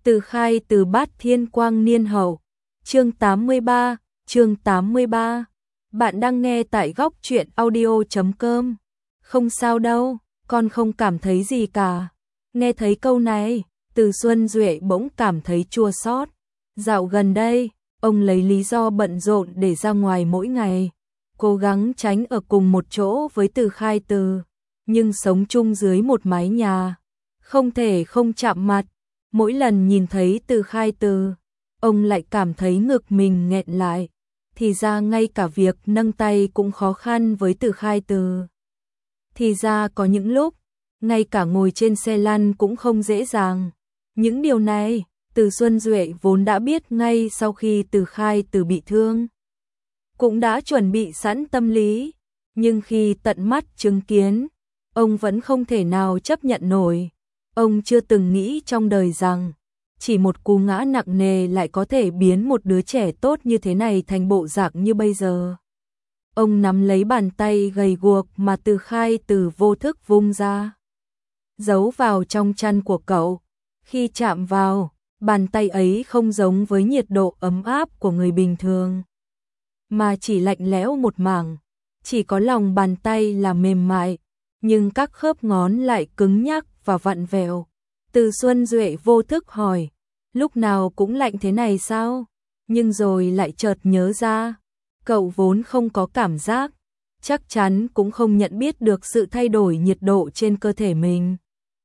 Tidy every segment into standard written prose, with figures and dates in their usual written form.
Từ Khai Từ Bát Thiên Quang Niên Hậu. Chương 83, chương 83. Bạn đang nghe tại góc truyện audio.com. Không sao đâu, con không cảm thấy gì cả. Nghe thấy câu này, Từ Xuân Duệ bỗng cảm thấy chua xót. Dạo gần đây, ông lấy lý do bận rộn để ra ngoài mỗi ngày, cố gắng tránh ở cùng một chỗ với Từ Khai Từ, nhưng sống chung dưới một mái nhà, không thể không chạm mặt. Mỗi lần nhìn thấy Từ Khai Từ, ông lại cảm thấy ngực mình nghẹn lại. Thì ra ngay cả việc nâng tay cũng khó khăn với Từ Khai Từ. Thì ra có những lúc, ngay cả ngồi trên xe lăn cũng không dễ dàng. Những điều này, Từ Xuân Duệ vốn đã biết ngay sau khi Từ Khai Từ bị thương. Cũng đã chuẩn bị sẵn tâm lý, nhưng khi tận mắt chứng kiến, ông vẫn không thể nào chấp nhận nổi. Ông chưa từng nghĩ trong đời rằng chỉ một cú ngã nặng nề lại có thể biến một đứa trẻ tốt như thế này thành bộ dạng như bây giờ. Ông nắm lấy bàn tay gầy guộc mà Từ Khai Từ vô thức vung ra, giấu vào trong chăn của cậu. Khi chạm vào, bàn tay ấy không giống với nhiệt độ ấm áp của người bình thường, mà chỉ lạnh lẽo một mảng. Chỉ có lòng bàn tay là mềm mại, nhưng các khớp ngón lại cứng nhắc và vặn vẹo. Từ Xuân Duệ vô thức hỏi, lúc nào cũng lạnh thế này sao? Nhưng rồi lại chợt nhớ ra, cậu vốn không có cảm giác, chắc chắn cũng không nhận biết được sự thay đổi nhiệt độ trên cơ thể mình.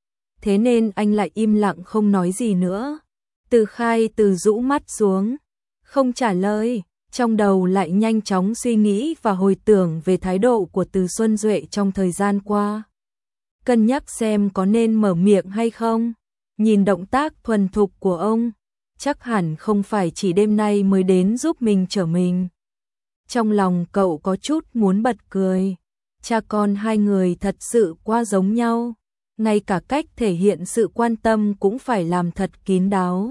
Thế nên anh lại im lặng không nói gì nữa. Từ Khai Từ rũ mắt xuống, không trả lời, trong đầu lại nhanh chóng suy nghĩ và hồi tưởng về thái độ của Từ Xuân Duệ trong thời gian qua. Cân nhắc xem có nên mở miệng hay không. Nhìn động tác thuần thục của ông, chắc hẳn không phải chỉ đêm nay mới đến giúp mình chở mình. Trong lòng cậu có chút muốn bật cười. Cha con hai người thật sự quá giống nhau, ngay cả cách thể hiện sự quan tâm cũng phải làm thật kín đáo.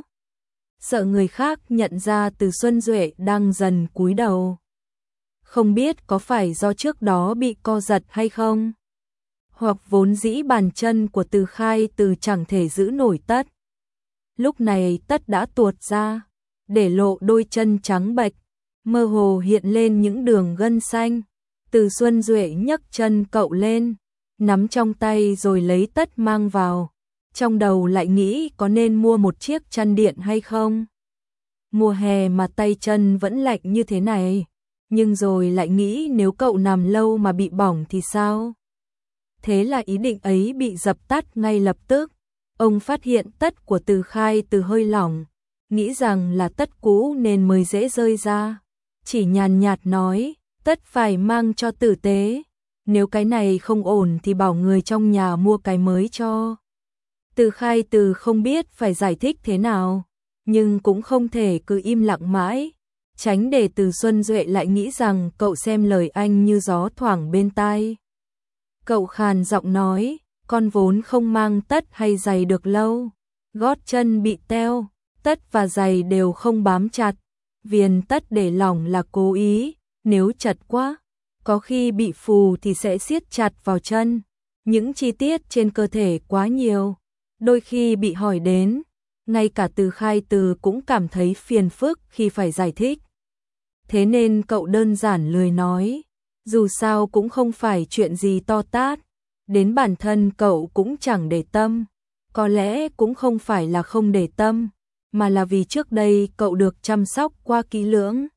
Sợ người khác nhận ra Từ Xuân Duệ đang dần cúi đầu. Không biết có phải do trước đó bị co giật hay không? Hoặc vốn dĩ bàn chân của Từ Khai Từ chẳng thể giữ nổi tất. Lúc này tất đã tuột ra, để lộ đôi chân trắng bệch, mơ hồ hiện lên những đường gân xanh. Từ Xuân Duệ nhấc chân cậu lên, nắm trong tay rồi lấy tất mang vào. Trong đầu lại nghĩ có nên mua một chiếc chăn điện hay không. Mùa hè mà tay chân vẫn lạnh như thế này, nhưng rồi lại nghĩ nếu cậu nằm lâu mà bị bỏng thì sao? Thế là ý định ấy bị dập tắt ngay lập tức. Ông phát hiện tất của Từ Khai Từ hơi lỏng, nghĩ rằng là tất cũ nên mới dễ rơi ra. Chỉ nhàn nhạt nói, tất phải mang cho tử tế. Nếu cái này không ổn thì bảo người trong nhà mua cái mới cho. Từ Khai Từ không biết phải giải thích thế nào, nhưng cũng không thể cứ im lặng mãi, tránh để Từ Xuân Duệ lại nghĩ rằng cậu xem lời anh như gió thoảng bên tai. Cậu khàn giọng nói, con vốn không mang tất hay giày được lâu. Gót chân bị teo, tất và giày đều không bám chặt. Viền tất để lỏng là cố ý, nếu chật quá, có khi bị phù thì sẽ siết chặt vào chân. Những chi tiết trên cơ thể quá nhiều, đôi khi bị hỏi đến, ngay cả Từ Khai Từ cũng cảm thấy phiền phức khi phải giải thích. Thế nên cậu đơn giản lười nói, dù sao cũng không phải chuyện gì to tát, đến bản thân cậu cũng chẳng để tâm. Có lẽ cũng không phải là không để tâm, mà là vì trước đây cậu được chăm sóc qua kỹ lưỡng,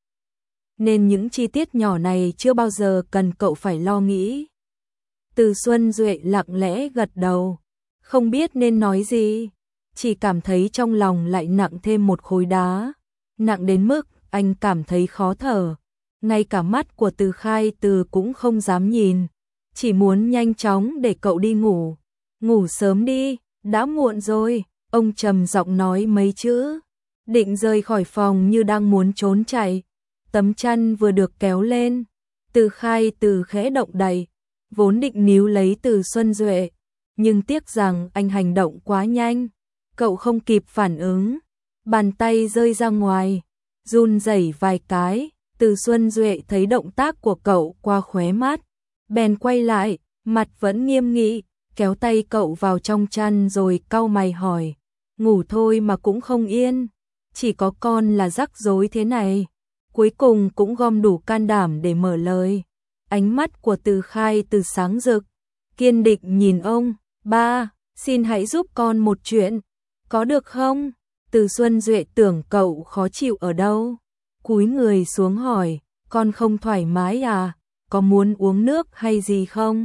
nên những chi tiết nhỏ này chưa bao giờ cần cậu phải lo nghĩ. Từ Xuân Duệ lặng lẽ gật đầu, không biết nên nói gì, chỉ cảm thấy trong lòng lại nặng thêm một khối đá, nặng đến mức anh cảm thấy khó thở. Ngay cả mắt của Từ Khai Từ cũng không dám nhìn, chỉ muốn nhanh chóng để cậu đi ngủ. Ngủ sớm đi, đã muộn rồi, ông trầm giọng nói mấy chữ, định rời khỏi phòng như đang muốn trốn chạy. Tấm chăn vừa được kéo lên, Từ Khai Từ khẽ động đậy, vốn định níu lấy Từ Xuân Duệ, nhưng tiếc rằng anh hành động quá nhanh, cậu không kịp phản ứng, bàn tay rơi ra ngoài, run rẩy vài cái. Từ Xuân Duệ thấy động tác của cậu qua khóe mắt, bèn quay lại, mặt vẫn nghiêm nghị, kéo tay cậu vào trong chăn rồi cau mày hỏi, ngủ thôi mà cũng không yên, chỉ có con là rắc rối thế này. Cuối cùng cũng gom đủ can đảm để mở lời. Ánh mắt của Từ Khai Từ sáng rực, kiên định nhìn ông. Ba, xin hãy giúp con một chuyện, có được không? Từ Xuân Duệ tưởng cậu khó chịu ở đâu, cúi người xuống hỏi, con không thoải mái à, có muốn uống nước hay gì không?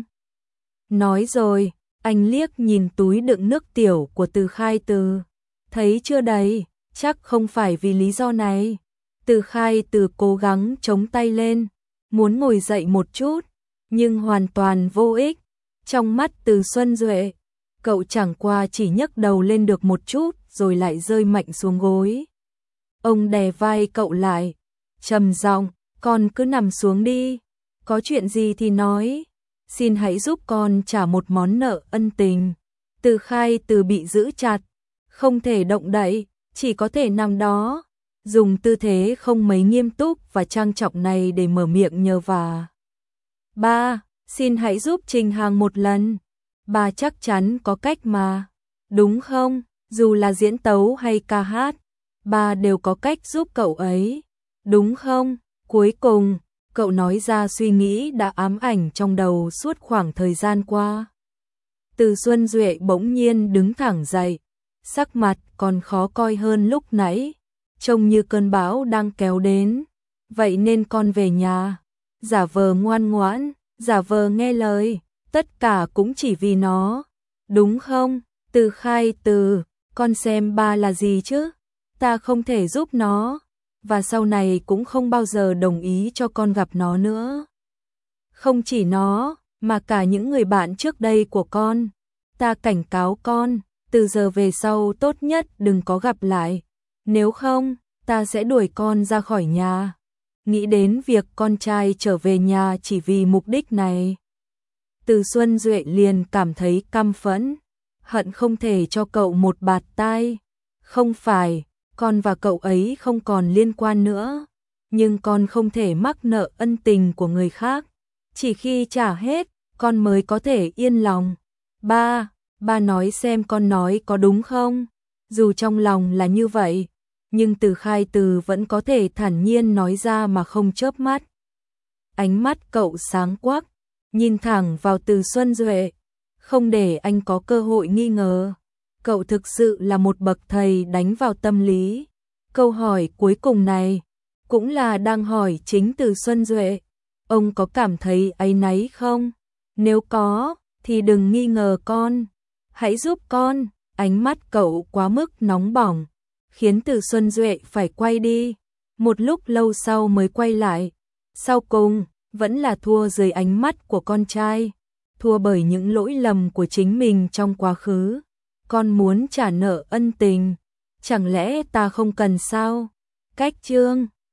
Nói rồi, anh liếc nhìn túi đựng nước tiểu của Từ Khai Từ, thấy chưa đầy, chắc không phải vì lý do này. Từ Khai Từ cố gắng chống tay lên, muốn ngồi dậy một chút, nhưng hoàn toàn vô ích. Trong mắt Từ Xuân Duệ, cậu chẳng qua chỉ nhấc đầu lên được một chút rồi lại rơi mạnh xuống gối. Ông đè vai cậu lại, trầm giọng, con cứ nằm xuống đi, có chuyện gì thì nói, xin hãy giúp con trả một món nợ ân tình. Từ Khai Từ bị giữ chặt, không thể động đậy, chỉ có thể nằm đó, dùng tư thế không mấy nghiêm túc và trang trọng này để mở miệng nhờ vả. Ba, xin hãy giúp Trình Hàng một lần, ba chắc chắn có cách mà, đúng không? Dù là diễn tấu hay ca hát, ba đều có cách giúp cậu ấy, đúng không? Cuối cùng, cậu nói ra suy nghĩ đã ám ảnh trong đầu suốt khoảng thời gian qua. Từ Xuân Duệ bỗng nhiên đứng thẳng dậy, sắc mặt còn khó coi hơn lúc nãy, trông như cơn bão đang kéo đến. Vậy nên con về nhà, giả vờ ngoan ngoãn, giả vờ nghe lời, tất cả cũng chỉ vì nó, đúng không? Từ Khai Từ, con xem ba là gì chứ? Ta không thể giúp nó, và sau này cũng không bao giờ đồng ý cho con gặp nó nữa. Không chỉ nó, mà cả những người bạn trước đây của con. Ta cảnh cáo con, từ giờ về sau tốt nhất đừng có gặp lại. Nếu không, ta sẽ đuổi con ra khỏi nhà. Nghĩ đến việc con trai trở về nhà chỉ vì mục đích này, Từ Xuân Duệ liền cảm thấy căm phẫn, hận không thể cho cậu một bạt tai. Không phải, con và cậu ấy không còn liên quan nữa, nhưng con không thể mắc nợ ân tình của người khác. Chỉ khi trả hết, con mới có thể yên lòng. Ba, ba nói xem con nói có đúng không? Dù trong lòng là như vậy, nhưng Từ Khai Từ vẫn có thể thản nhiên nói ra mà không chớp mắt. Ánh mắt cậu sáng quắc, nhìn thẳng vào Từ Xuân Duệ, không để anh có cơ hội nghi ngờ. Cậu thực sự là một bậc thầy đánh vào tâm lý. Câu hỏi cuối cùng này cũng là đang hỏi chính Từ Xuân Duệ. Ông có cảm thấy áy náy không? Nếu có, thì đừng nghi ngờ con. Hãy giúp con. Ánh mắt cậu quá mức nóng bỏng, khiến Từ Xuân Duệ phải quay đi. Một lúc lâu sau mới quay lại. Sau cùng, vẫn là thua dưới ánh mắt của con trai. Thua bởi những lỗi lầm của chính mình trong quá khứ. Con muốn trả nợ ân tình, chẳng lẽ ta không cần sao? Cách chương